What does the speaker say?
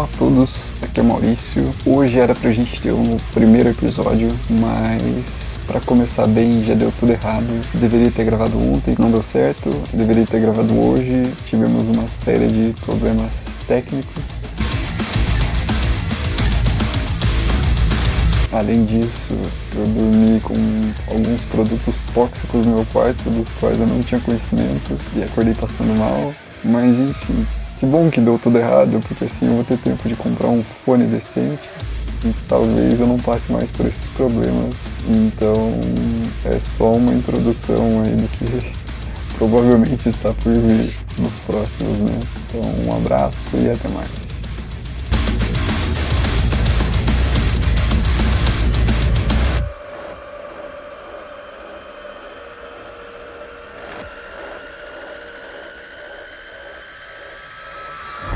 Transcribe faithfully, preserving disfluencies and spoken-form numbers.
Olá a todos, aqui é o Maurício. Hoje era pra gente ter um primeiro episódio, mas pra começar bem já deu tudo errado. Deveria ter gravado ontem, não deu certo. Deveria ter gravado hoje, tivemos uma série de problemas técnicos. Além disso, eu dormi com alguns produtos tóxicos no meu quarto, dos quais eu não tinha conhecimento, e acordei passando mal. Mas enfim, que bom que deu tudo errado, porque assim eu vou ter tempo de comprar um fone decente e talvez eu não passe mais por esses problemas. Então é só uma introdução aí do que provavelmente está por vir nos próximos, né? Então um abraço e até mais.